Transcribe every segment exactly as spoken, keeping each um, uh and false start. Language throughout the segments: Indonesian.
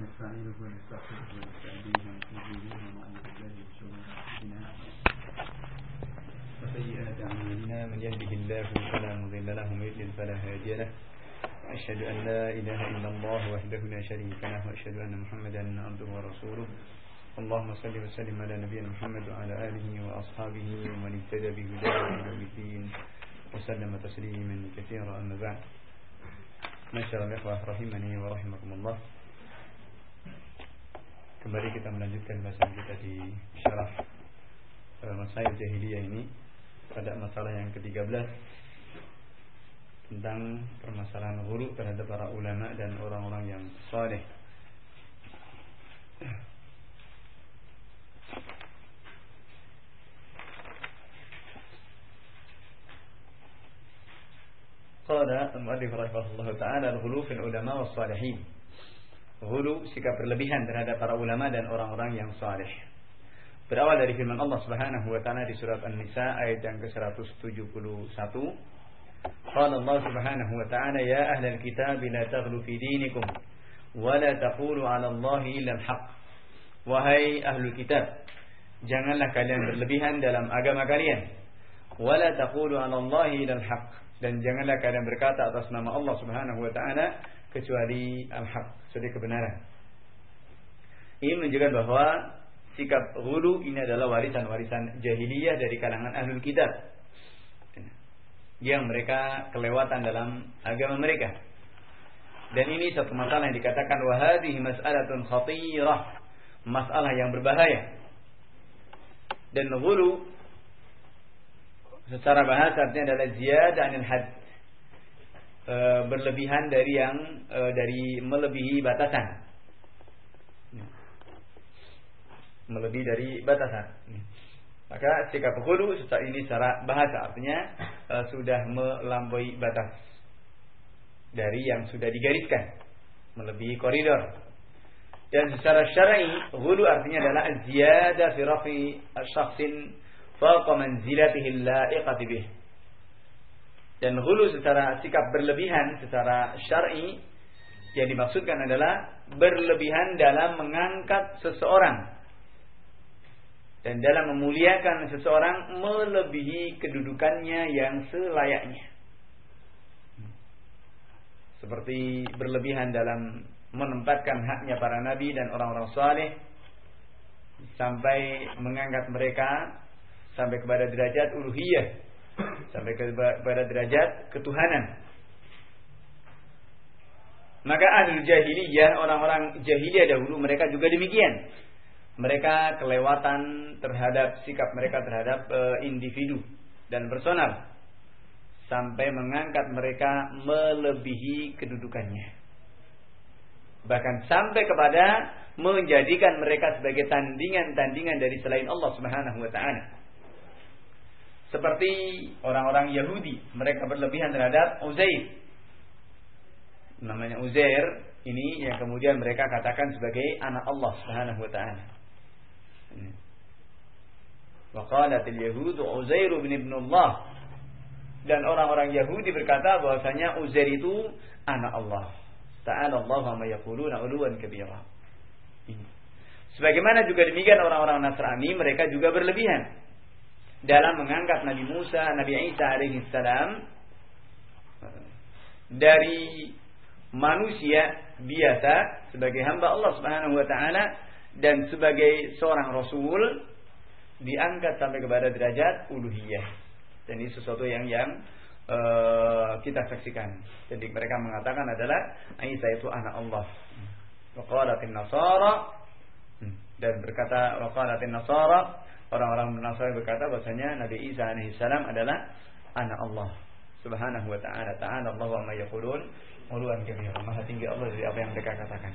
ونستعينه ونستغفره ونستهديه ونتوب إليه ونعوذ بالله من شرور أنفسنا وسيئات أعمالنا من يهده الله فلا مضل له ومن يضلل فلا هادي له أشهد أن لا إله إلا الله وحده لا شريك له وأشهد أن محمدا عبده ورسوله اللهم صل وسلم على نبينا محمد وعلى آله وأصحابه ومن اهتدى بهداه إلى يوم الدين وسلم تسليما كثيرا أما بعد. Masyaallah ikhwah rahimani wa rahimakumullah. Kembali kita melanjutkan bahasan kita di syarah Masail Jahiliyah ini pada masalah yang ketiga belas tentang permasalahan ghulu terhadap para ulama dan orang-orang yang saleh. Qala al-mu'allif rahimahullah ta'ala al-ghulu fil ulama was salihin. Ghulu, sikap berlebihan terhadap para ulama dan orang-orang yang saleh. Berawal dari firman Allah Subhanahu wa taala di surat An-Nisa ayat yang ke seratus tujuh puluh satu. Qala Allah Subhanahu wa ta'ala ya ahlal kitab la taghlu fi dinikum wa la taqulu 'ala Allahi illa al-haq. Wahai ahlul kitab, janganlah kalian berlebihan dalam agama kalian. Wa la taqulu 'ala Allahi illa al-haq. Dan janganlah kalian berkata atas nama Allah Subhanahu wa taala kecuali al-haq, kecuali kebenaran. Ini menunjukkan bahwa sikap ghulu ini adalah warisan-warisan jahiliyah dari kalangan ahlul kitab, yang mereka kelewatan dalam agama mereka. Dan ini satu masalah yang dikatakan wa hadhihi mas'alatun khatirah, masalah yang berbahaya. Dan ghulu secara bahasa artinya adalah ziyadah anil had, e, berlebihan dari yang e, dari melebihi batasan, melebihi dari batasan. Maka sikap ghulu secara ini secara bahasa artinya e, sudah melampaui batas dari yang sudah digariskan, melebihi koridor. Dan secara syar'i ghulu artinya adalah ziyadah fi rafi asy-syakhsin fawqa manzilatihi al-la'iqati bih. Dan ghulu secara sikap berlebihan secara syar'i yang dimaksudkan adalah berlebihan dalam mengangkat seseorang dan dalam memuliakan seseorang melebihi kedudukannya yang selayaknya. Seperti berlebihan dalam menempatkan haknya para nabi dan orang-orang saleh sampai mengangkat mereka sampai kepada derajat uluhiyah, sampai kepada derajat ketuhanan. Maka ahlul jahiliyah, orang-orang jahiliyah dahulu, mereka juga demikian. Mereka kelewatan terhadap sikap mereka terhadap e, individu dan personal, sampai mengangkat mereka melebihi kedudukannya. Bahkan sampai kepada menjadikan mereka sebagai tandingan-tandingan dari selain Allah Subhanahu wa taala. Seperti orang-orang Yahudi, mereka berlebihan terhadap Uzair. Namanya Uzair ini yang kemudian mereka katakan sebagai anak Allah Subhanahu wa taala. Wa qalatil yahudu Uzair bin ibnullah. Dan orang-orang Yahudi berkata bahwasanya Uzair itu anak Allah. Ta'ala Allahu amma yaquluna 'uluwan kabira. Sebagaimana juga demikian orang-orang Nasrani, mereka juga berlebihan dalam mengangkat Nabi Musa, Nabi Isa alaihi salam dari manusia biasa sebagai hamba Allah Subhanahu wa taala dan sebagai seorang rasul diangkat sampai kepada derajat uluhiyah. Dan ini sesuatu yang yang uh, kita saksikan. Jadi mereka mengatakan adalah Isa itu anak Allah. Wa qalatin nasara, dan berkata wa qalatin nasara, orang-orang Nasrani berkata bahwasanya Nabi Isa alaihissalam adalah anak Allah Subhanahu wa taala. Ta'ala Allahu amma yaqulun 'uluwan kabira. Maha tinggi Allah dari apa yang mereka katakan.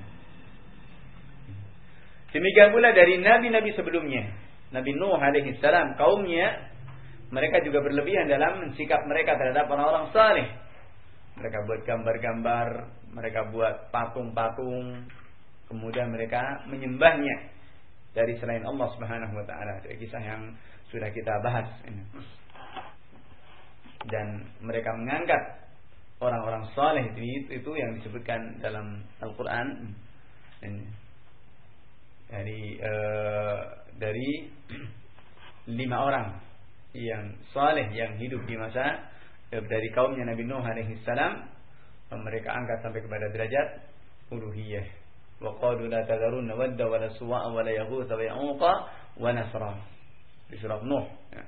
Demikian pula dari nabi-nabi sebelumnya. Nabi Nuh alaihissalam, kaumnya mereka juga berlebihan dalam sikap mereka terhadap orang-orang saleh. Mereka buat gambar-gambar, mereka buat patung-patung, kemudian mereka menyembahnya dari selain Allah Subhanahu wa taala. Itu kisah yang sudah kita bahas ini. Dan mereka mengangkat orang-orang saleh itu, itu yang disebutkan dalam Al-Qur'an Dari uh, dari lima orang yang saleh yang hidup di masa uh, dari kaumnya Nabi Nuh alaihi salam, mereka angkat sampai kepada derajat uluhiyah. Wa qalu la tadharunna wadda wa la suwa'a wa la yaghutha wa ya'uqa wa nasra. Di surah Nuh. Ya.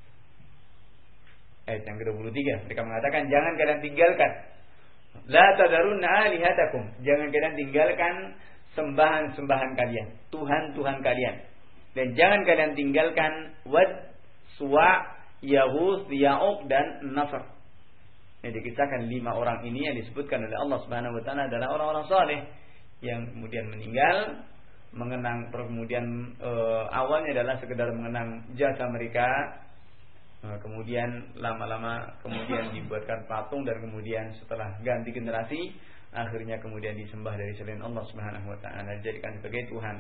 Ayat yang kedua puluh tiga, mereka mengatakan jangan kalian tinggalkan la tadharunna alihatakum, jangan kalian tinggalkan sembahan-sembahan kalian, Tuhan-Tuhan kalian. Dan jangan kalian tinggalkan Wad, Suwa', Yaghus, Ya'uq dan Nasr. Yang dikisahkan lima orang ini yang disebutkan oleh Allah Subhanahu wa taala adalah orang-orang saleh yang kemudian meninggal, mengenang kemudian e, awalnya adalah sekedar mengenang jasa mereka. E, kemudian lama-lama kemudian dibuatkan patung dan kemudian setelah ganti generasi akhirnya kemudian disembah dari selain Allah Subhanahu wa taala, dijadikan sebagai Tuhan.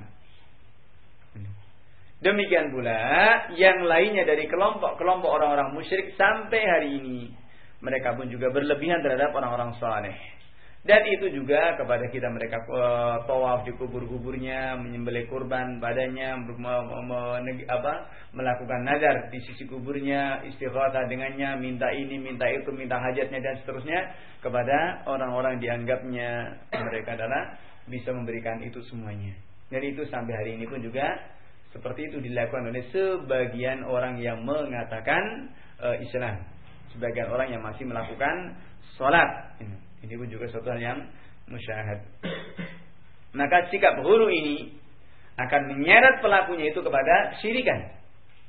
Demikian pula yang lainnya dari kelompok-kelompok orang-orang musyrik sampai hari ini, mereka pun juga berlebihan terhadap orang-orang saleh. Dan itu juga kepada kita, mereka uh, tawaf di kubur-kuburnya, menyembelih kurban padanya, apa, melakukan nazar di sisi kuburnya, istighatsah dengannya, minta ini, minta itu, minta hajatnya dan seterusnya kepada orang-orang dianggapnya mereka adalah bisa memberikan itu semuanya. Dan itu sampai hari ini pun juga seperti itu dilakukan oleh sebagian orang yang mengatakan uh, Islam, sebagian orang yang masih melakukan salat. Ini. Ini pun juga suatu hal yang musyahad. Maka sikap ghulu ini akan menyeret pelakunya itu kepada syirikan.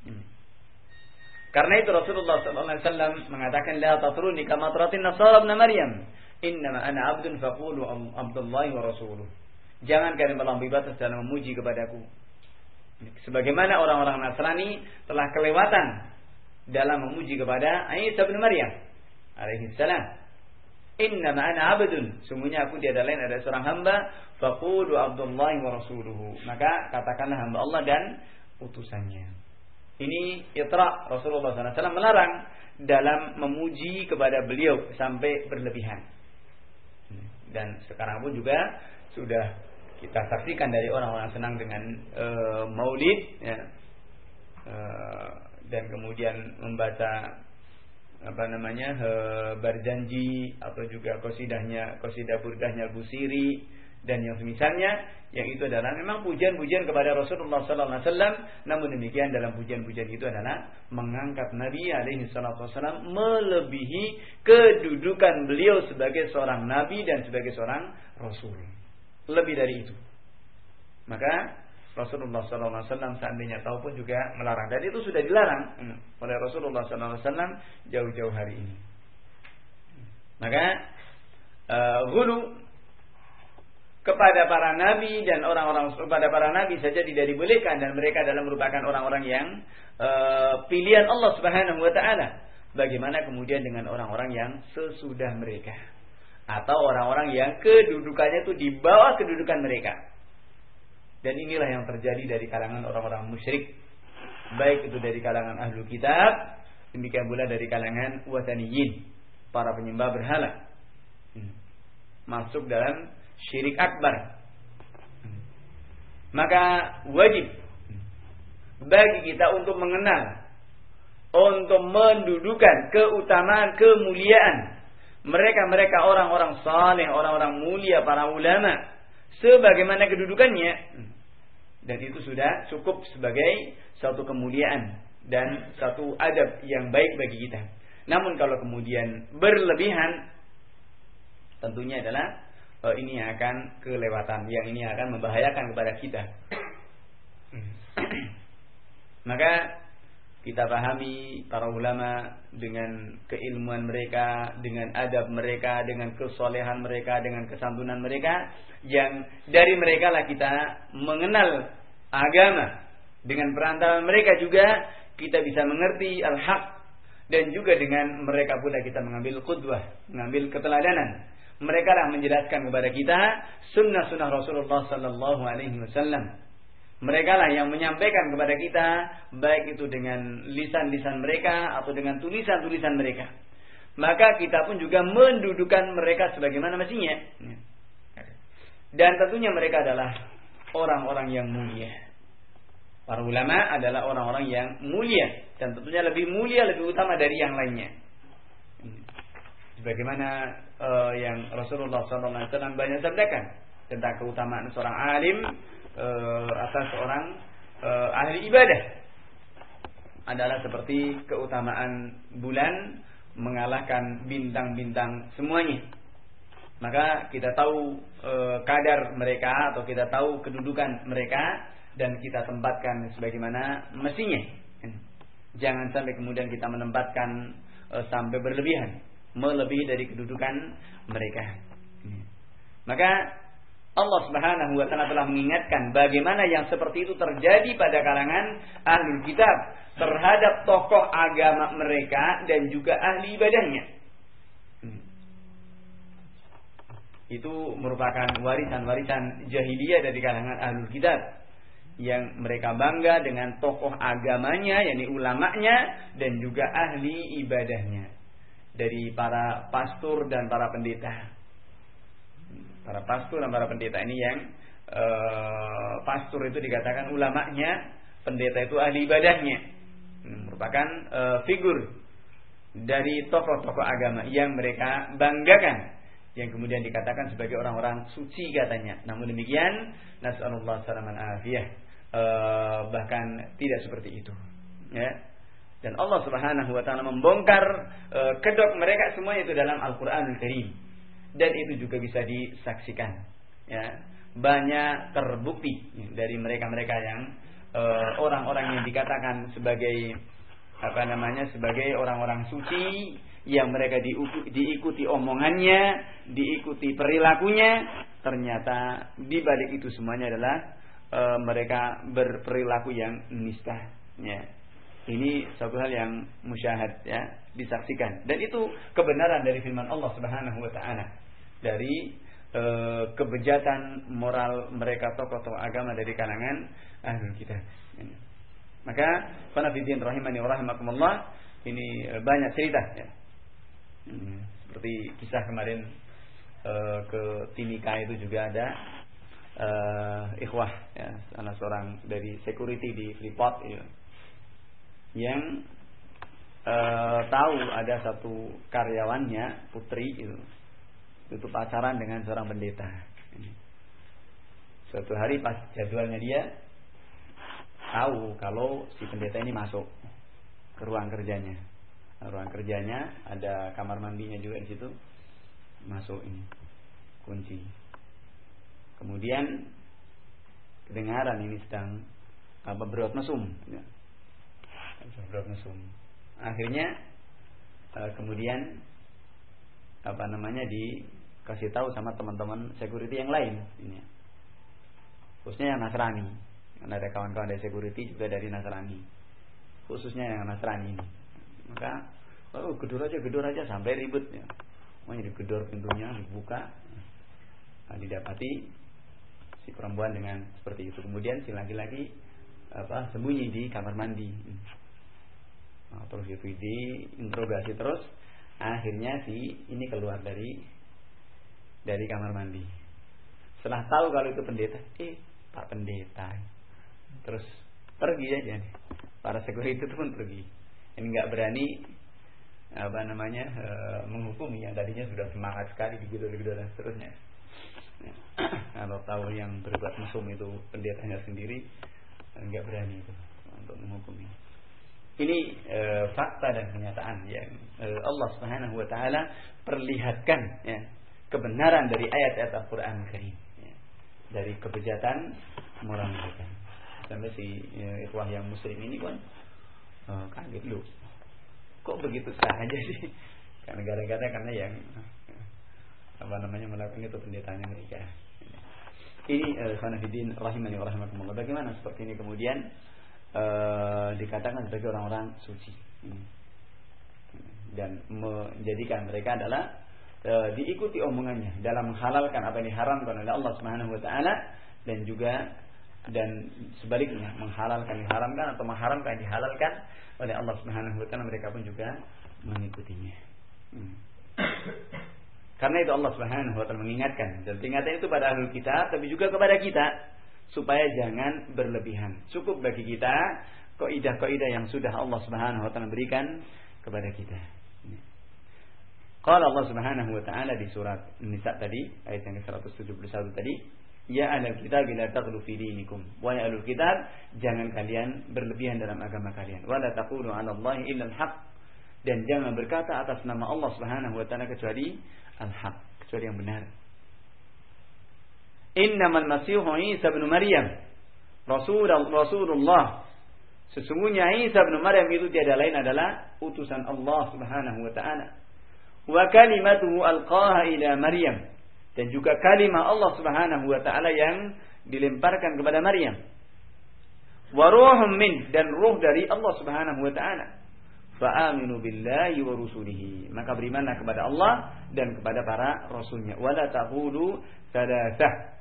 Karena itu Rasulullah sallallahu alaihi wasallam mengatakan la tatruni kama tratin nasara ibn Maryam, innama ana abdun faqulu abdullahi wa rasuluh. Jangan kalian melampaui batas dalam memuji kepadaku. Sebagaimana orang-orang Nasrani telah kelewatan dalam memuji kepada Isa bin Maryam alaihi salam. Innama ana abdun, sungguhnya aku tiada lain adalah seorang hamba, faqulu abdullahi wa rasuluhu. Maka katakanlah hamba Allah dan utusannya. Ini itra Rasulullah sallallahu alaihi wasallam melarang dalam memuji kepada beliau sampai berlebihan. Dan sekarang pun juga sudah kita saksikan dari orang-orang senang dengan e, maulid, ya, e, dan kemudian membaca apa namanya he, berjanji atau juga qasidahnya qasidah burdahnya Busiri dan yang semisalnya, yang itu adalah memang pujian-pujian kepada Rasulullah sallallahu alaihi wasallam. Namun demikian dalam pujian-pujian itu adalah mengangkat Nabi alaihi salatu wasallam, melebihi kedudukan beliau sebagai seorang nabi dan sebagai seorang rasul. Lebih dari itu. Maka Rasulullah sallallahu alaihi wasallam seandainya tahu pun juga melarang. Dan itu sudah dilarang oleh Rasulullah sallallahu alaihi wasallam jauh-jauh hari ini. Maka uh, ghulu kepada para nabi dan orang-orang kepada para nabi saja tidak dibolehkan, dan mereka adalah merupakan orang-orang yang uh, pilihan Allah Subhanahu wa taala. Bagaimana kemudian dengan orang-orang yang sesudah mereka atau orang-orang yang kedudukannya itu di bawah kedudukan mereka? Dan inilah yang terjadi dari kalangan orang-orang musyrik, baik itu dari kalangan ahlu kitab, demikian pula dari kalangan wataniyin, para penyembah berhala, masuk dalam syirik akbar. Maka wajib bagi kita untuk mengenal, untuk mendudukan keutamaan, kemuliaan mereka-mereka orang-orang saleh, orang-orang mulia, para ulama, sebagaimana kedudukannya. Dan itu sudah cukup sebagai satu kemuliaan dan satu adab yang baik bagi kita. Namun kalau kemudian berlebihan, tentunya adalah oh, ini yang akan kelewatan, yang ini akan membahayakan kepada kita. Maka kita pahami para ulama dengan keilmuan mereka, dengan adab mereka, dengan kesolehan mereka, dengan kesantunan mereka, yang dari mereka lah kita mengenal agama. Dengan perantara mereka juga kita bisa mengerti al-haq, dan juga dengan mereka pula kita mengambil qudwah, mengambil keteladanan. Mereka lah menjelaskan kepada kita sunnah-sunnah Rasulullah sallallahu alaihi wasallam. Mereka lah yang menyampaikan kepada kita, baik itu dengan lisan-lisan mereka atau dengan tulisan-tulisan mereka. Maka kita pun juga mendudukan mereka sebagaimana mestinya. Dan tentunya mereka adalah orang-orang yang mulia. Para ulama adalah orang-orang yang mulia dan tentunya lebih mulia, lebih utama dari yang lainnya. Sebagaimana uh, yang Rasulullah shallallahu alaihi wasallam banyak sabdakan tentang keutamaan seorang alim uh, atas seorang uh, ahli ibadah adalah seperti keutamaan bulan mengalahkan bintang-bintang semuanya. Maka kita tahu e, kadar mereka atau kita tahu kedudukan mereka dan kita tempatkan sebagaimana mestinya. Jangan sampai kemudian kita menempatkan e, sampai berlebihan, melebihi dari kedudukan mereka. Maka Allah Subhanahu wa taala telah mengingatkan bagaimana yang seperti itu terjadi pada kalangan ahlul kitab terhadap tokoh agama mereka dan juga ahli ibadahnya. Itu merupakan warisan-warisan jahiliyah dari kalangan ahlul kitab yang mereka bangga dengan tokoh agamanya, yakni ulamanya dan juga ahli ibadahnya dari para pastor dan para pendeta. Para pastor dan para pendeta ini yang uh, pastor itu dikatakan ulamanya, pendeta itu ahli ibadahnya. Merupakan uh, figur dari tokoh-tokoh agama yang mereka banggakan, yang kemudian dikatakan sebagai orang-orang suci katanya. Namun demikian, nasallallahu salaman afiyah, e, bahkan tidak seperti itu. Ya. Dan Allah Subhanahu wa taala membongkar e, kedok mereka semuanya itu dalam Al-Qur'anul Karim. Dan itu juga bisa disaksikan. Ya. Banyak terbukti dari mereka-mereka yang e, orang-orang yang dikatakan sebagai apa namanya sebagai orang-orang suci, yang mereka diikuti omongannya, diikuti perilakunya, ternyata di balik itu semuanya adalah e, mereka berperilaku yang nista. Ya. Ini suatu hal yang musyahad, ya, disaksikan. Dan itu kebenaran dari firman Allah Subhanahu wa taala, dari e, kebejatan moral mereka tokoh-tokoh agama dari kalangan ahlul kitab. Ya. Maka qanafidin rahimani wa rahimakumullah, ini e, banyak cerita, ya. Hmm, seperti kisah kemarin uh, ke Timika itu juga ada uh, ikhwah, ya, salah seorang dari security di Freeport, ya, yang uh, tahu ada satu karyawannya putri itu itu pacaran dengan seorang pendeta. Suatu hari pas jadwalnya dia tahu kalau si pendeta ini masuk ke ruang kerjanya. Ruang kerjanya ada kamar mandinya juga di situ, masuk ini kunci. Kemudian kedengaran ini sedang apa berbuat mesum, ya. Berbuat mesum. Akhirnya uh, kemudian apa namanya dikasih tahu sama teman-teman security yang lain, ini, khususnya yang Nasrani. Karena ada kawan-kawan dari security juga dari Nasrani, khususnya yang Nasrani ini. Maka oh, gedor aja, gedor aja sampai ribut, ya. Mau digedor pintunya, dibuka, nah, didapati si perempuan dengan seperti itu. Kemudian si laki-laki apa sembunyi di kamar mandi. Nah, terus itu diinterogasi terus, akhirnya si ini keluar dari dari kamar mandi. Setelah tahu kalau itu pendeta, eh Pak Pendeta, terus pergi aja nih. Para security itu pun pergi. Ini nggak berani apa namanya e, menghukumi yang tadinya sudah semangat sekali digedor-gedor dan seterusnya. Ya. Kalau tahu yang berbuat mesum itu pendetanya sendiri, nggak berani itu untuk menghukumi. Ini e, fakta dan kenyataan yang e, Allah Subhanahu wa taala perlihatkan, ya, kebenaran dari ayat-ayat Al-Qur'an Karim, ya, dari kebejatan moral mereka. Sampai si e, ikhwah yang muslim ini pun oh, kaget lu, kok begitu saja sih? Karena gara-gara karena yang apa namanya melakukan itu pendetanya mereka. Ini khonafidin rahimani wa rahimakumullah. Bagaimana seperti ini kemudian uh, dikatakan sebagai orang-orang suci, dan menjadikan mereka adalah uh, diikuti omongannya dalam menghalalkan apa yang diharamkan oleh Allah Subhanahu wa taala, dan juga dan sebaliknya menghalalkan yang diharamkan atau mengharamkan yang dihalalkan oleh Allah Subhanahu wa taala, mereka pun juga mengikutinya. Hmm. Karena itu Allah Subhanahu wa taala mengingatkan, dan peringatan itu pada ahlul kitab tapi juga kepada kita supaya jangan berlebihan. Cukup bagi kita kaidah-kaidah yang sudah Allah Subhanahu wa taala berikan kepada kita. Qala Allah Subhanahu wa taala di surat Nisa tadi, ayat yang ke seratus tujuh puluh satu tadi, ya ahlul kitab la taghlu fi dinikum. Wahai ahlul kitab, jangan kalian berlebihan dalam agama kalian. Wa la taqulu 'ala Allahi illa al-haq. Dan jangan berkata atas nama Allah Subhanahu wa taala kecuali al-haq, kecuali yang benar. Innamal masihu Isa bin Maryam Rasulullah Rasulullah. Sesungguhnya Isa bin Maryam itu tiada lain adalah utusan Allah Subhanahu wa taala. Wa kalimatuhu alqaha ila Maryam. Dan juga kalimah Allah Subhanahu wa taala yang dilemparkan kepada Maryam. Wa ruhum min, dan ruh dari Allah Subhanahu wa taala. Fa'aminu billahi wa rusulihi. Maka berimanlah kepada Allah dan kepada para rasulnya. Wala taqulu thalathah.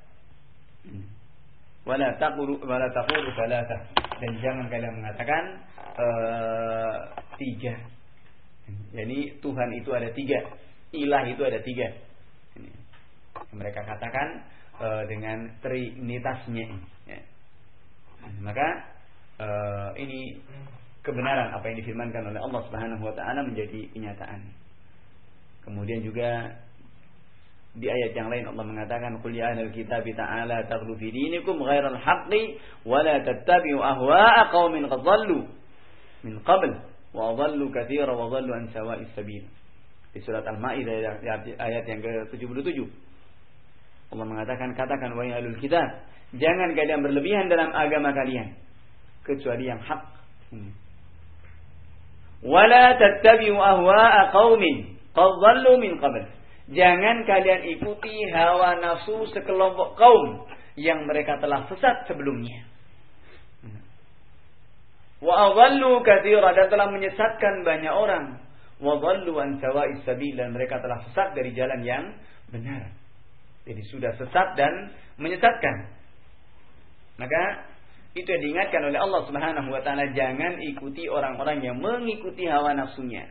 Wala taqulu wala taqulu thalathah. Dan jangan kalian mengatakan uh, tiga. Yani Tuhan itu ada tiga, ilah itu ada tiga. Ini. Mereka katakan uh, dengan trinitasnya. Ya. Maka uh, ini kebenaran apa yang difirmankan oleh Allah Subhanahu wa taala menjadi kenyataan. Kemudian juga di ayat yang lain Allah mengatakan qul ya ahlal kitab ta'ala taghlu fi dinikum ghairal haqqi wa la tattabi'u ahwa'a qaumin qad dhallu min qabl wa dhallu katsiran wa dhallu an sawa'is sabil. Di surat Al-Maidah ayat yang ke tujuh puluh tujuh Allah mengatakan, katakan wahai ahlul kitab, jangan kalian berlebihan dalam agama kalian kecuali yang hak. Hmm. Wala tattabi'u ahwa'a qaumin qad dhallu min qabl. Jangan kalian ikuti hawa nafsu sekelompok kaum yang mereka telah sesat sebelumnya. Wa adhallu katsiran, dan telah menyesatkan banyak orang. Wa dhallu an sawa'is sabil, dan mereka telah sesat dari jalan yang benar. Jadi sudah sesat dan menyesatkan. Maka itu yang diingatkan oleh Allah Subhanahu wa taala, jangan ikuti orang-orang yang mengikuti hawa nafsunya.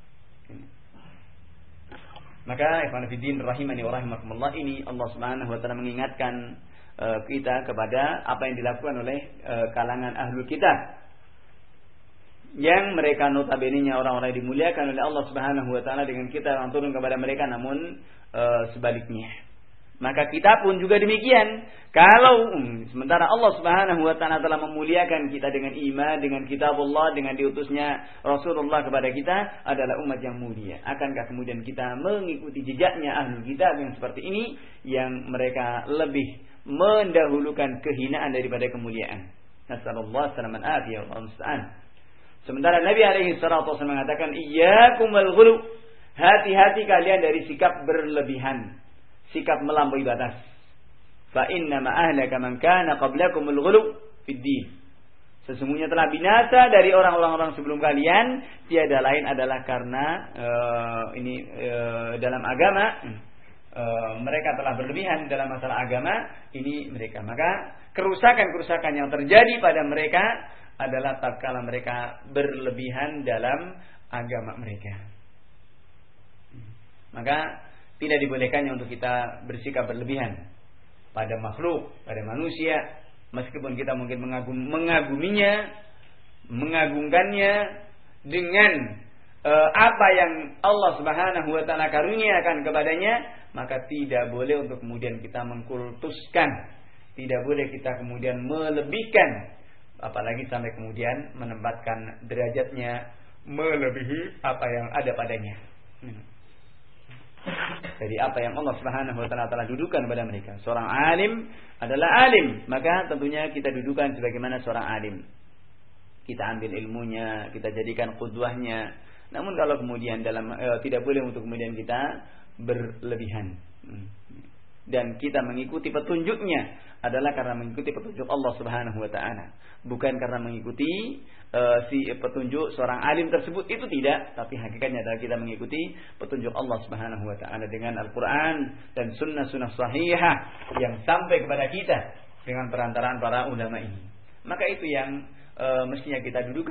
Maka ikhwan fillah rahimani wa rahimakumullah, ini Allah Subhanahu wa taala mengingatkan uh, kita kepada apa yang dilakukan oleh uh, kalangan ahlul kitab, yang mereka notabene-nya orang-orang yang dimuliakan oleh Allah Subhanahu wa taala dengan kita yang turun kepada mereka, namun uh, sebaliknya. Maka kita pun juga demikian. Kalau um, sementara Allah Subhanahu wa taala telah memuliakan kita dengan iman, dengan kitabullah, dengan diutusnya Rasulullah kepada kita, adalah umat yang mulia. Akankah kemudian kita mengikuti jejaknya ahlul kitab yang seperti ini, yang mereka lebih mendahulukan kehinaan daripada kemuliaan? Nasallallahu salaman afiyah wa musta'an. Sementara Nabi alaihi salatu wasallam mengatakan, iyyakum wal ghulu, hati-hati kalian dari sikap berlebihan, sikap melampaui batas. Fa inna ma ahlaka man kana qablakumul ghulu fid din. Sesungguhnya telah binasa dari orang-orang sebelum kalian tiada lain adalah karena uh, ini uh, dalam agama uh, mereka telah berlebihan dalam masalah agama ini mereka. Maka kerusakan-kerusakan yang terjadi pada mereka adalah tatkala mereka berlebihan dalam agama mereka. Maka tidak dibolehkannya untuk kita bersikap berlebihan pada makhluk, pada manusia, meskipun kita mungkin mengagum, mengaguminya, mengagungkannya dengan uh, apa yang Allah Subhanahu wa taala karuniakan kepadanya, maka tidak boleh untuk kemudian kita mengkultuskan, tidak boleh kita kemudian melebihkan, apalagi sampai kemudian menempatkan derajatnya melebihi apa yang ada padanya. Hmm. Jadi apa yang Allah Subhanahu wa taala telah dudukan pada mereka. Seorang alim adalah alim, maka tentunya kita dudukan sebagaimana seorang alim. Kita ambil ilmunya, kita jadikan qudwahnya. Namun kalau kemudian dalam eh, tidak boleh untuk kemudian kita berlebihan. Dan kita mengikuti petunjuknya adalah karena mengikuti petunjuk Allah Subhanahu wa taala, bukan karena mengikuti uh, si petunjuk seorang alim tersebut. Itu tidak, tapi hakikatnya adalah kita mengikuti petunjuk Allah Subhanahu wa taala dengan Al-Qur'an dan sunnah-sunnah sahihah yang sampai kepada kita dengan perantaraan para ulama ini. Maka itu yang uh, mestinya kita dudukan.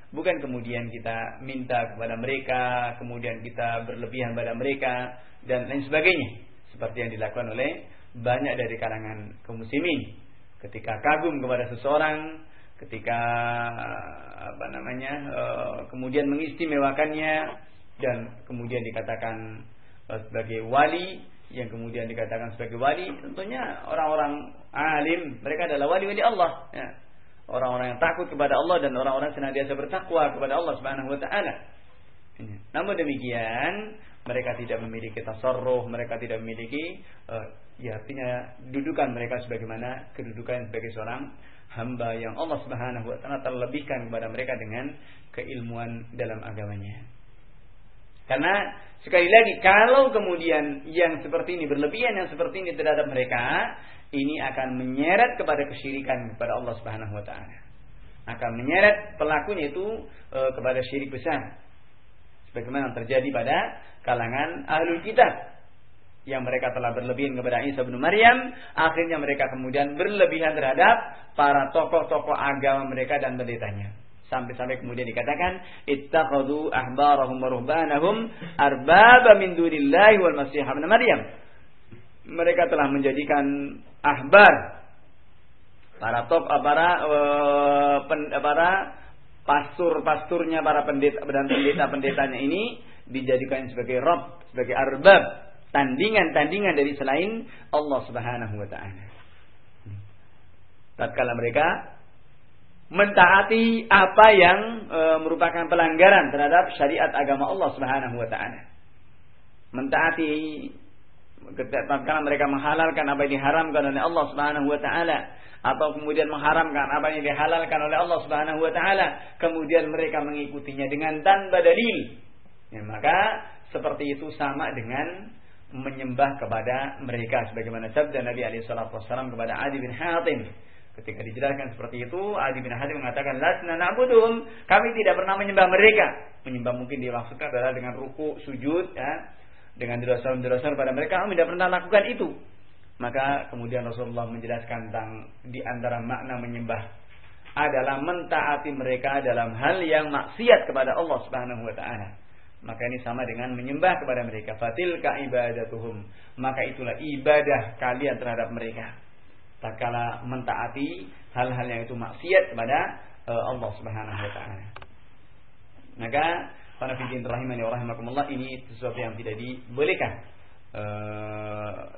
bukan kemudian kita minta kepada mereka, kemudian kita berlebihan pada mereka dan lain sebagainya, seperti yang dilakukan oleh banyak dari kalangan kaum muslimin. Ketika kagum kepada seseorang, ketika apa namanya kemudian mengistimewakannya dan kemudian dikatakan sebagai wali, yang kemudian dikatakan sebagai wali, tentunya orang-orang alim, mereka adalah wali-wali Allah, ya. Orang-orang yang takut kepada Allah dan orang-orang senantiasa bertakwa kepada Allah Subhanahu wa taala. Namun demikian, mereka tidak memiliki tasarruf, mereka tidak memiliki uh, ya artinya dudukan mereka sebagaimana kedudukan sebagai seorang hamba yang Allah Subhanahu wa taala terlebihkan kepada mereka dengan keilmuan dalam agamanya. Karena sekali lagi, kalau kemudian yang seperti ini berlebihan, yang seperti ini terhadap mereka, ini akan menyeret kepada kesyirikan kepada Allah Subhanahu wa taala. Akan menyeret pelakunya itu e, kepada syirik besar. Sebagaimana yang terjadi pada kalangan ahlul kitab, yang mereka telah berlebihan kepada Isa bin Maryam, akhirnya mereka kemudian berlebihan terhadap para tokoh-tokoh agama mereka dan pendetanya. Sampai-sampai kemudian dikatakan ittakhadhu ahbarahum wa ruhbanahum arbaba min dunillahi wal masih ibn Maryam. Mereka telah menjadikan ahbar, para top para uh, pen, para pastur-pasturnya, para pendeta dan pendeta-pendetanya ini dijadikan sebagai rabb, sebagai arbab, tandingan-tandingan dari selain Allah Subhanahu wa taala. Tatkala mereka mentaati apa yang e, merupakan pelanggaran terhadap syariat agama Allah Subhanahu wa taala. Mentaati tatkala mereka menghalalkan apa yang diharamkan oleh Allah Subhanahu wa taala, atau kemudian mengharamkan apa yang dihalalkan oleh Allah Subhanahu wa taala, kemudian mereka mengikutinya dengan tanpa dalil. Ya, maka seperti itu sama dengan menyembah kepada mereka, sebagaimana sabda Nabi alaihi salatu wasallam kepada Adi bin Hatim. Ketika dijelaskan seperti itu, Adi bin Hatim mengatakan, "Lasna na'buduhum," kami tidak pernah menyembah mereka. Menyembah mungkin dimaksudkan adalah dengan ruku, sujud, ya, dengan dirasal-dirasal pada mereka, kami tidak pernah lakukan itu. Maka kemudian Rasulullah menjelaskan tentang di antara makna menyembah adalah mentaati mereka dalam hal yang maksiat kepada Allah Subhanahu wa taala. Maka ini sama dengan menyembah kepada mereka. Fatilka ibadatuhum, maka itulah ibadah kalian terhadap mereka. Tatkala mentaati hal-hal yang itu maksiat kepada uh, Allah Subhanahu wa taala. Maka para fiqhin rahimani wa rahimakumullah, ini sesuatu yang tidak dibolehkan. Uh,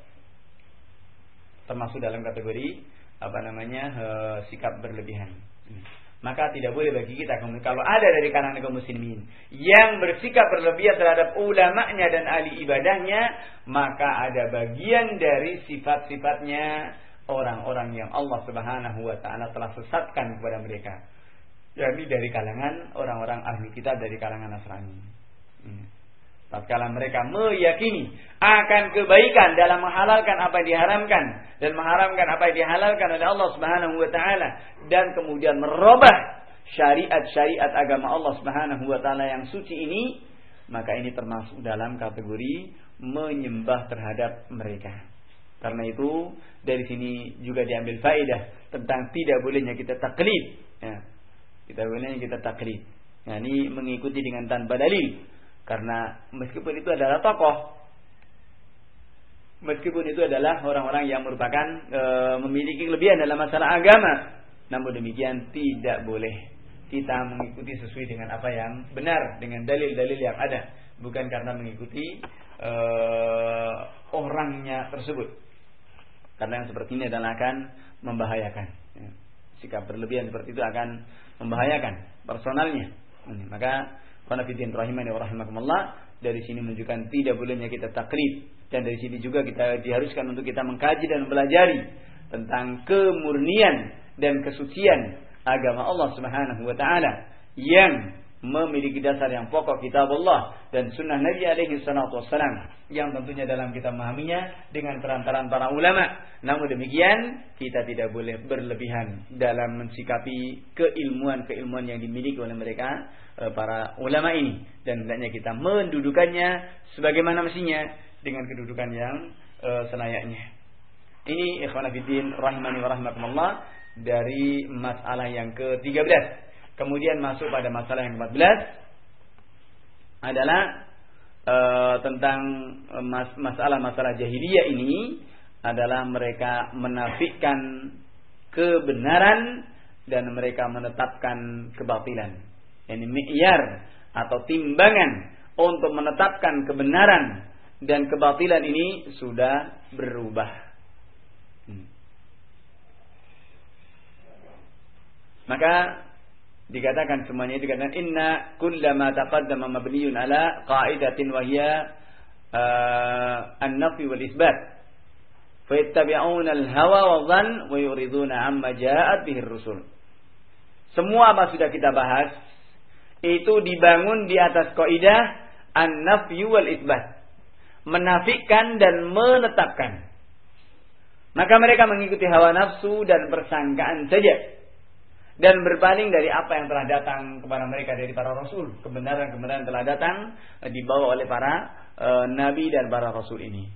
termasuk dalam kategori apa namanya uh, sikap berlebihan. Maka tidak boleh bagi kita kalau ada dari kalangan kaum muslimin yang bersikap berlebihan terhadap ulamanya dan ahli ibadahnya, maka ada bagian dari sifat-sifatnya orang-orang yang Allah Subhanahu wa taala telah sesatkan kepada mereka. Yakni dari kalangan orang-orang ahli kitab, dari kalangan Nasrani. Hmm. Tatkala mereka meyakini akan kebaikan dalam menghalalkan apa yang diharamkan dan mengharamkan apa yang dihalalkan oleh Allah Subhanahu wa taala, dan kemudian merubah syariat-syariat agama Allah Subhanahu wa taala yang suci ini, maka ini termasuk dalam kategori menyembah terhadap mereka. Karena itu dari sini juga diambil faedah tentang tidak bolehnya kita taklid, ya. Tidak bolehnya kita taklid. Nah, ini mengikuti dengan tanpa dalil. Karena meskipun itu adalah tokoh, meskipun itu adalah orang-orang yang merupakan e, memiliki kelebihan dalam masalah agama, namun demikian tidak boleh kita mengikuti sesuai dengan apa yang benar, dengan dalil-dalil yang ada, bukan karena mengikuti e, orangnya tersebut. Karena yang seperti ini adalah akan membahayakan. Ya. Sikap berlebihan seperti itu akan membahayakan personalnya. Maka qanafiddin rahimani wa rahimakumullah, dari sini menunjukkan tidak bolehnya kita taklid, dan dari sini juga kita diharuskan untuk kita mengkaji dan mempelajari tentang kemurnian dan kesucian agama Allah Subhanahu wa taala yang memiliki dasar yang pokok kitab Allah dan sunnah Nabi alaihi salatu wassalam, yang tentunya dalam kita memahaminya dengan perantaraan para ulama. Namun demikian kita tidak boleh berlebihan dalam mensikapi keilmuan-keilmuan yang dimiliki oleh mereka para ulama ini, dan hendaknya kita mendudukannya sebagaimana mestinya dengan kedudukan yang uh, selayaknya. Ini ikhwan fillah rahimani wa rahimakumullah dari masalah yang ke tiga belas. Kemudian masuk pada masalah yang keempat belas adalah e, tentang mas, masalah-masalah jahiliyah ini adalah mereka menafikan kebenaran dan mereka menetapkan kebatilan. Ini mi'yar atau timbangan untuk menetapkan kebenaran dan kebatilan ini sudah berubah. Hmm. Maka dikatakan semuanya dikatakan inna kullama taqaddama mabniyun ala qa'idatin wa hiya uh, an-nafi wal isbat. Fa yattabi'una al-hawa wa dhann wa yuriduna amma ja'at bihi ar-rusul. Semua apa sudah kita bahas itu dibangun di atas kaidah an-nafyu wal isbat. Menafikan dan menetapkan. Maka mereka mengikuti hawa nafsu dan persangkaan saja. Dan berpaling dari apa yang telah datang kepada mereka dari para rasul. Kebenaran-kebenaran telah datang dibawa oleh para e, nabi dan para rasul ini.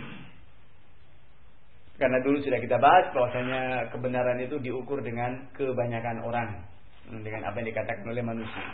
Karena dulu sudah kita bahas bahwasanya kebenaran itu diukur dengan kebanyakan orang, dengan apa yang dikatakan oleh manusia.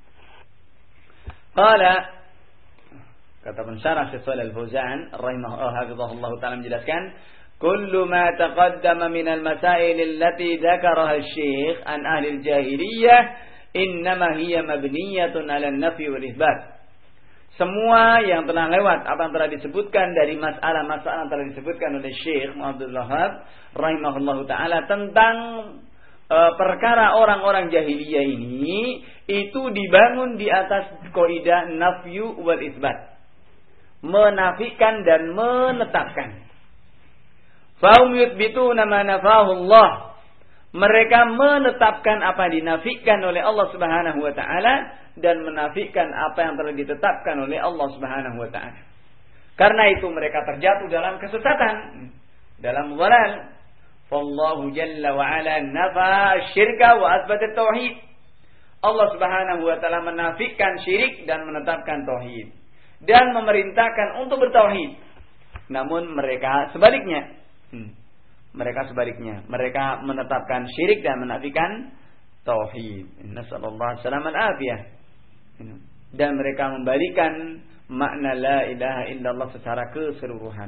Qala, kata pensyarah Syekh Shalih Al-Fauzan rahimahullah taala menjelaskan, kullu ma taqaddama min al-masail allati dzakaraha asy-syekh an ahli al-jahiliyah innama hiya mabniyatun 'ala an-nafyi wal itsbat. Semua yang telah lewat apa yang telah disebutkan dari masalah-masalah yang telah disebutkan oleh Syekh Muhammad Abdul Wahhab rahimahullahu taala tentang e, perkara orang-orang jahiliyah ini itu dibangun di atas kaidah nafyu wal itsbat. Menafikan dan menetapkan. Fahum yuthbituna ma nafahu Allah. Mereka menetapkan apa yang dinafikan oleh Allah Subhanahu wa taala dan menafikan apa yang telah ditetapkan oleh Allah Subhanahu wa taala. Karena itu mereka terjatuh dalam kesesatan, dalam dhalal. Fallahu jalla wa ala nafa syirka wa atsbata tauhid. Allah Subhanahu wa taala menafikan syirik dan menetapkan tauhid dan memerintahkan untuk bertauhid. Namun mereka sebaliknya. Hmm. Mereka sebaliknya, mereka menetapkan syirik dan menafikan tauhid. Nasallallahu alaihi afiyah. Dan mereka membalikan makna la ilaha illallah secara keseluruhan.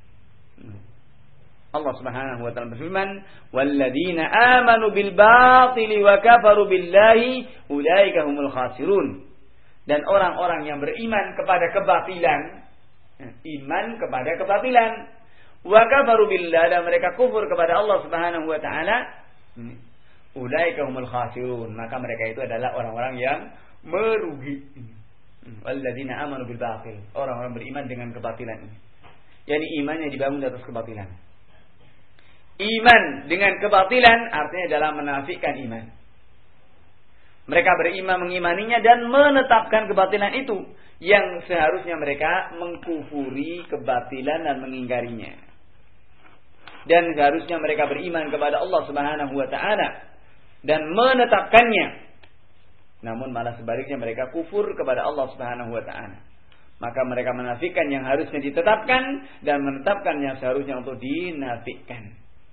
Allah Subhanahu wa taala berfirman, "Walladzina amanu bil batili wa kafaru billahi ulaika humul khasirun." Dan orang-orang yang beriman kepada kebatilan, iman kepada kebatilan, wa kafaru billah, dan mereka kufur kepada Allah Subhanahu wa taala, ulaika humul khasirun, maka mereka itu adalah orang-orang yang merugi. Walladzina amanu bil batil, orang-orang beriman dengan kebatilan ini. Yani imannya dibangun di atas kebatilan. Iman dengan kebatilan artinya adalah menafikan iman. Mereka beriman mengimaninya dan menetapkan kebatilan itu yang seharusnya mereka mengkufuri kebatilan dan mengingkarinya. Dan seharusnya mereka beriman kepada Allah Subhanahu wa taala dan menetapkannya. Namun malah sebaliknya mereka kufur kepada Allah Subhanahu wa taala. Maka mereka menafikan yang harusnya ditetapkan dan menetapkan yang seharusnya untuk dinafikan.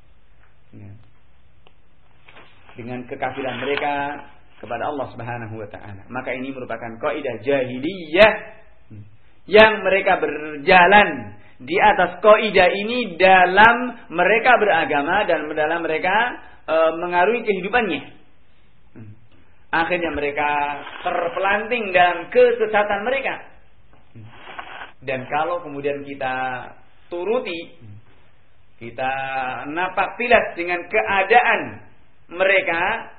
Dengan kekafiran mereka kepada Allah Subhanahu wa taala. Maka ini merupakan kaidah jahiliyah yang mereka berjalan di atas kaidah ini dalam mereka beragama dan dalam mereka e, mengaruhi kehidupannya. Akhirnya mereka terpelanting dalam kesesatan mereka. Dan kalau kemudian kita turuti, kita napak tilas dengan keadaan mereka,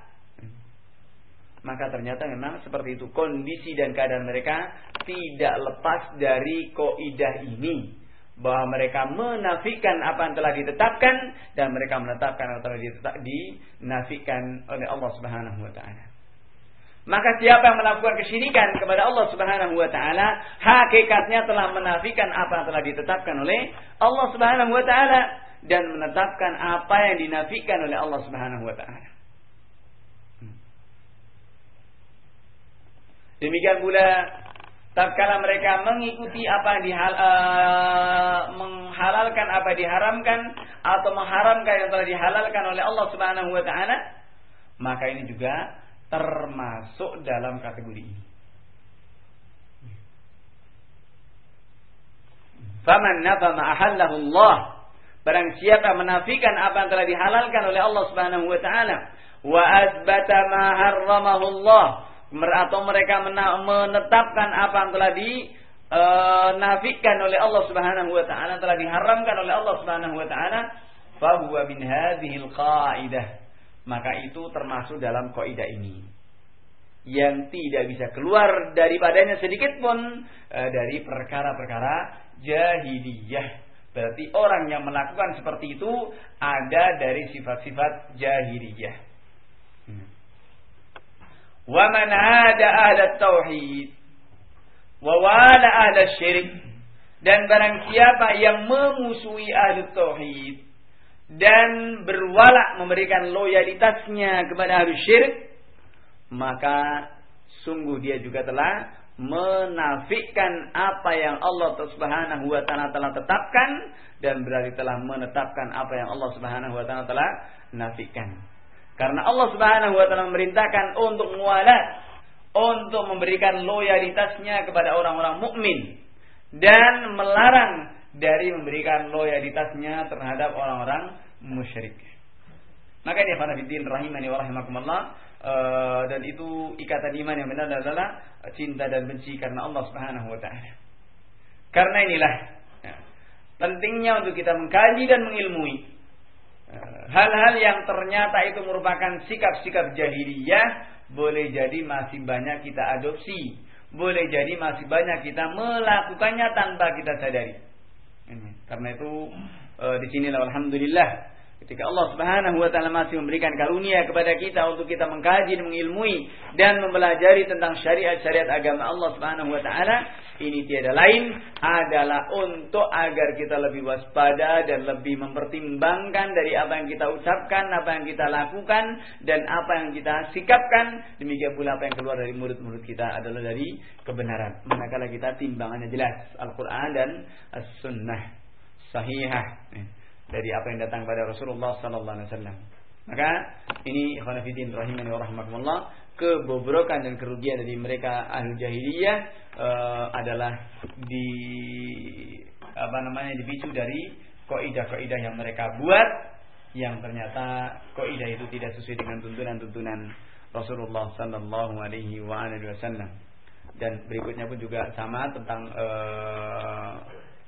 maka ternyata memang seperti itu kondisi dan keadaan mereka tidak lepas dari kaidah ini, bahwa mereka menafikan apa yang telah ditetapkan dan mereka menetapkan apa yang telah ditetap, dinafikan oleh Allah Subhanahu wa taala. Maka siapa yang melakukan kesyirikan kepada Allah Subhanahu wa taala, hakikatnya telah menafikan apa yang telah ditetapkan oleh Allah Subhanahu wa taala dan menetapkan apa yang dinafikan oleh Allah Subhanahu wa taala. Demikian pula tatkala mereka mengikuti apa yang dihal, uh, menghalalkan apa yang diharamkan atau mengharamkan yang telah dihalalkan oleh Allah Subhanahu wa taala, maka ini juga termasuk dalam kategori ini. Faman nafa ma ahallahu Allah, barang siapa menafikan apa yang telah dihalalkan oleh Allah Subhanahu wa taala, wa asbata ma harramahu Allah, atau mereka menetapkan apa yang telah dinafikan oleh Allah Subhanahu wa taala, telah diharamkan oleh Allah Subhanahu wa taala, fa huwa min hadhil qaidah, maka itu termasuk dalam kaidah ini yang tidak bisa keluar daripadanya sedikit pun e, dari perkara-perkara jahiliyah. Berarti orang yang melakukan seperti itu ada dari sifat-sifat jahiliyah. Wa man ada ahla tauhid wa wala ahla syirik, dan barang siapa yang memusuhi ahli tauhid dan berwala memberikan loyalitasnya kepada ahli syirik, maka sungguh dia juga telah menafikan apa yang Allah Subhanahu wa taala telah tetapkan, dan berarti telah menetapkan apa yang Allah Subhanahu wa taala telah nafikan. Karena Allah Subhanahu wa taala memerintahkan untuk mualat, untuk memberikan loyalitasnya kepada orang-orang mukmin, dan melarang dari memberikan loyalitasnya terhadap orang-orang musyrik. Maka ini ikhwan fillah rahimani wa rahimakumullah, uh, dan itu ikatan iman yang benar adalah cinta dan benci karena Allah Subhanahu wa taala. Karena inilah ya, pentingnya untuk kita mengkaji dan mengilmui uh, hal-hal yang ternyata itu merupakan sikap-sikap jahiliyah, boleh jadi masih banyak kita adopsi, boleh jadi masih banyak kita melakukannya tanpa kita sadari. Ini. Karena itu uh, di sinilah alhamdulillah, ketika Allah Subhanahu wa taala masih memberikan karunia kepada kita untuk kita mengkaji dan mengilmui dan mempelajari tentang syariat-syariat agama Allah Subhanahu wa taala, ini tiada lain adalah untuk agar kita lebih waspada dan lebih mempertimbangkan dari apa yang kita ucapkan, apa yang kita lakukan, dan apa yang kita sikapkan. Demikian pula apa yang keluar dari mulut-mulut kita adalah dari kebenaran. Manakala kita timbangannya jelas, Al-Quran dan As-Sunnah Sahihah, dari apa yang datang pada Rasulullah sallallahu alaihi wasallam. Maka ini ikhwan fillah rahimani wa rahimakumullah, kebobrokan dan kerugian dari mereka ahli jahiliyah uh, adalah di apa namanya dipicu dari kaidah-kaidah yang mereka buat, yang ternyata kaidah itu tidak sesuai dengan tuntunan-tuntunan Rasulullah sallallahu alaihi wasallam. Dan berikutnya pun juga sama tentang uh,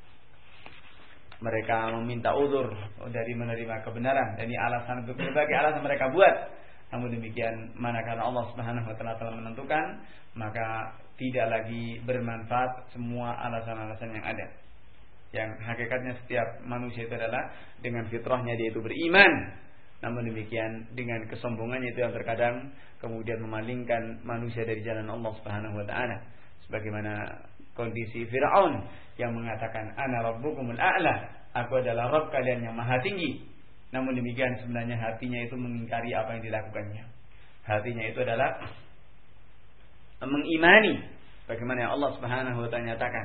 mereka meminta uzur dari menerima kebenaran. Dan ini alasan, berbagai alasan mereka buat. Namun demikian, manakala Allah Subhanahu wa taala telah menentukan, maka tidak lagi bermanfaat semua alasan-alasan yang ada. Yang hakikatnya setiap manusia itu adalah dengan fitrahnya dia itu beriman. Namun demikian, dengan kesombongannya itu yang terkadang kemudian memalingkan manusia dari jalan Allah Subhanahu wa taala. Sebagaimana kondisi Fir'aun yang mengatakan ana rabbukumul a'la, aku adalah Rabb kalian yang maha tinggi. Namun demikian sebenarnya hatinya itu mengingkari apa yang dilakukannya. Hatinya itu adalah mengimani bagaimana yang Allah Subhanahu wa taala nyatakan.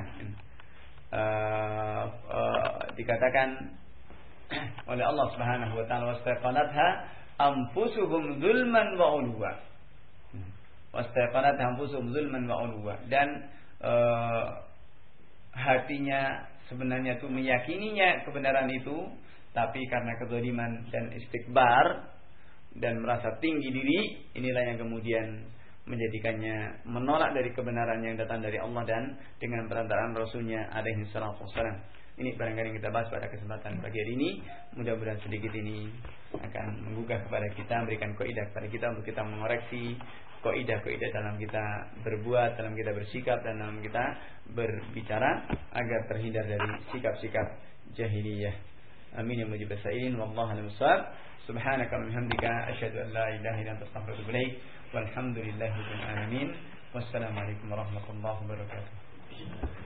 Uh, uh, dikatakan oleh Allah Subhanahu wa taala, wastaqalatha anfusuhum zulman wa ulwa. Wastaqalatha anfusuhum zulman wa ulwa, dan Uh, hatinya sebenarnya itu meyakininya kebenaran itu, tapi karena kezaliman dan istikbar dan merasa tinggi diri, inilah yang kemudian menjadikannya menolak dari kebenaran yang datang dari Allah dan dengan perantaraan Rasulnya alaihi salatu wassalam. Ini barangkali kita bahas pada kesempatan pagi hari ini. Mudah-mudahan sedikit ini akan menggugah kepada kita, memberikan kaidah kepada kita untuk kita mengoreksi kaidah-kaidah dalam kita berbuat, dalam kita bersikap, dan dalam kita berbicara, agar terhindar dari sikap-sikap jahiliyah. Amin ya mujibas sa'ilin. Wallahu a'lam bissawab. Subhanaka wa bihamdika asyhadu an la ilaha illa anta astaghfiruka wa atubu ilaik. Walhamdulillahirabbil alamin. Wassalamu alaikum warahmatullahi wabarakatuh.